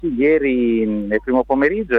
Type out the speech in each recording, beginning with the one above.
Ieri nel primo pomeriggio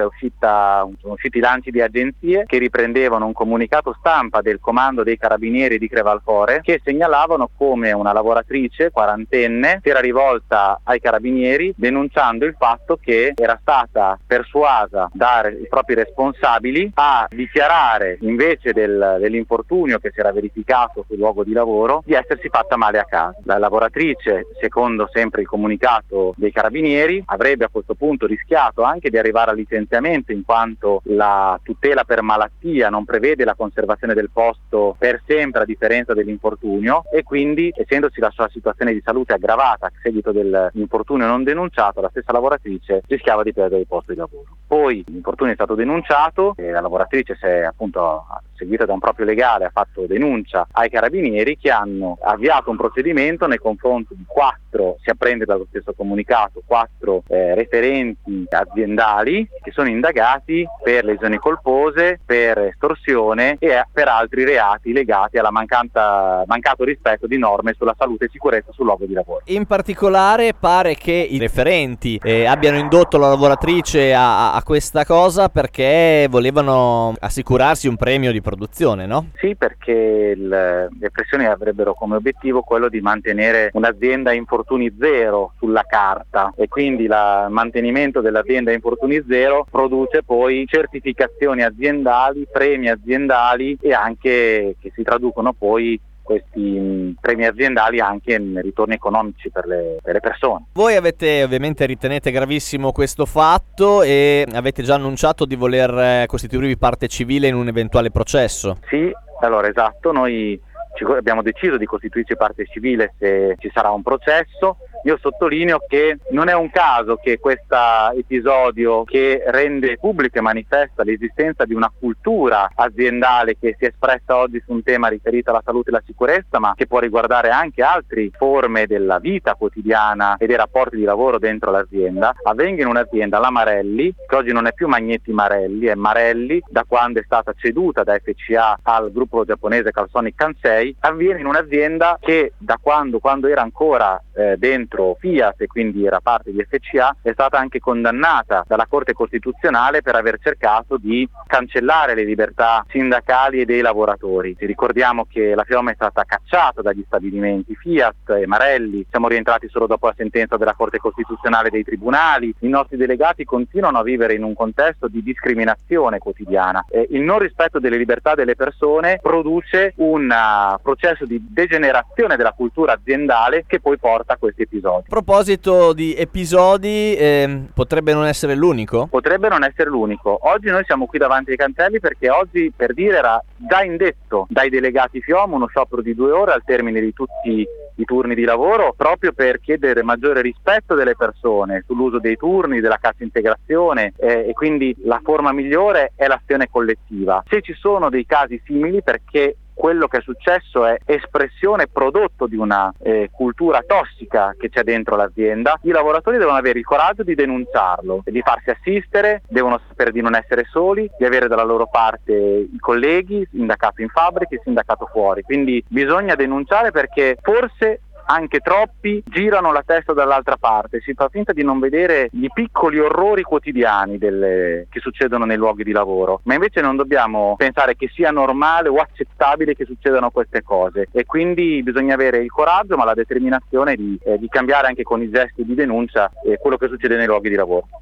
sono usciti lanci di agenzie che riprendevano un comunicato stampa del comando dei carabinieri di Crevalcore che segnalavano come una lavoratrice quarantenne si era rivolta ai carabinieri denunciando il fatto che era stata persuasa dai propri responsabili a dichiarare, invece dell'infortunio che si era verificato sul luogo di lavoro, di essersi fatta male a casa. La lavoratrice, secondo sempre il comunicato dei carabinieri, avrebbe a questo punto rischiato anche di arrivare al licenziamento, in quanto la tutela per malattia non prevede la conservazione del posto per sempre a differenza dell'infortunio, e quindi, essendosi la sua situazione di salute aggravata a seguito dell'infortunio non denunciato, la stessa lavoratrice rischiava di perdere il posto di lavoro. Poi l'infortunio è stato denunciato e la lavoratrice si è appunto seguita da un proprio legale, ha fatto denuncia ai carabinieri, che hanno avviato un procedimento nei confronti di 4, si apprende dallo stesso comunicato, 4 referenti aziendali che sono indagati per lesioni colpose, per estorsione e per altri reati legati alla mancato rispetto di norme sulla salute e sicurezza sul luogo di lavoro. In particolare pare che i referenti abbiano indotto la lavoratrice a questa cosa perché volevano assicurarsi un premio di produzione, no? Sì, perché le pressioni avrebbero come obiettivo quello di mantenere un'azienda a infortuni zero sulla carta, e quindi il mantenimento dell'azienda a infortuni zero produce poi certificazioni aziendali, premi aziendali, e anche che si traducono poi questi premi aziendali anche in ritorni economici per le persone. Voi ritenete gravissimo questo fatto e avete già annunciato di voler costituirvi parte civile in un eventuale processo? Sì, allora esatto, noi abbiamo deciso di costituirci parte civile se ci sarà un processo. Io sottolineo che non è un caso che questo episodio, che rende pubblica e manifesta l'esistenza di una cultura aziendale che si è espressa oggi su un tema riferito alla salute e alla sicurezza, ma che può riguardare anche altre forme della vita quotidiana e dei rapporti di lavoro dentro l'azienda, avvenga in un'azienda, la Marelli, che oggi non è più Magnetti Marelli, è Marelli, da quando è stata ceduta da FCA al gruppo giapponese Calsonic Kansei, avviene in un'azienda che da quando era ancora dentro Fiat, e quindi era parte di FCA, è stata anche condannata dalla Corte Costituzionale per aver cercato di cancellare le libertà sindacali e dei lavoratori. Ci ricordiamo che la firma è stata cacciata dagli stabilimenti Fiat e Marelli, siamo rientrati solo dopo la sentenza della Corte Costituzionale dei tribunali, i nostri delegati continuano a vivere in un contesto di discriminazione quotidiana. Il non rispetto delle libertà delle persone produce un processo di degenerazione della cultura aziendale che poi porta a questi episodi. A proposito di episodi, potrebbe non essere l'unico? Potrebbe non essere l'unico. Oggi noi siamo qui davanti ai cancelli perché oggi, per dire, era già indetto dai delegati FIOM uno sciopero di 2 ore al termine di tutti i turni di lavoro, proprio per chiedere maggiore rispetto delle persone sull'uso dei turni, della cassa integrazione, e quindi la forma migliore è l'azione collettiva. Se ci sono dei casi simili, perché quello che è successo è espressione, prodotto di una cultura tossica che c'è dentro l'azienda, i lavoratori devono avere il coraggio di denunciarlo, di farsi assistere, devono sapere di non essere soli, di avere dalla loro parte i colleghi, sindacato in fabbrica e sindacato fuori. Quindi bisogna denunciare, perché forse anche troppi girano la testa dall'altra parte, si fa finta di non vedere i piccoli orrori quotidiani che succedono nei luoghi di lavoro, ma invece non dobbiamo pensare che sia normale o accettabile che succedano queste cose, e quindi bisogna avere il coraggio ma la determinazione di cambiare anche con i gesti di denuncia quello che succede nei luoghi di lavoro.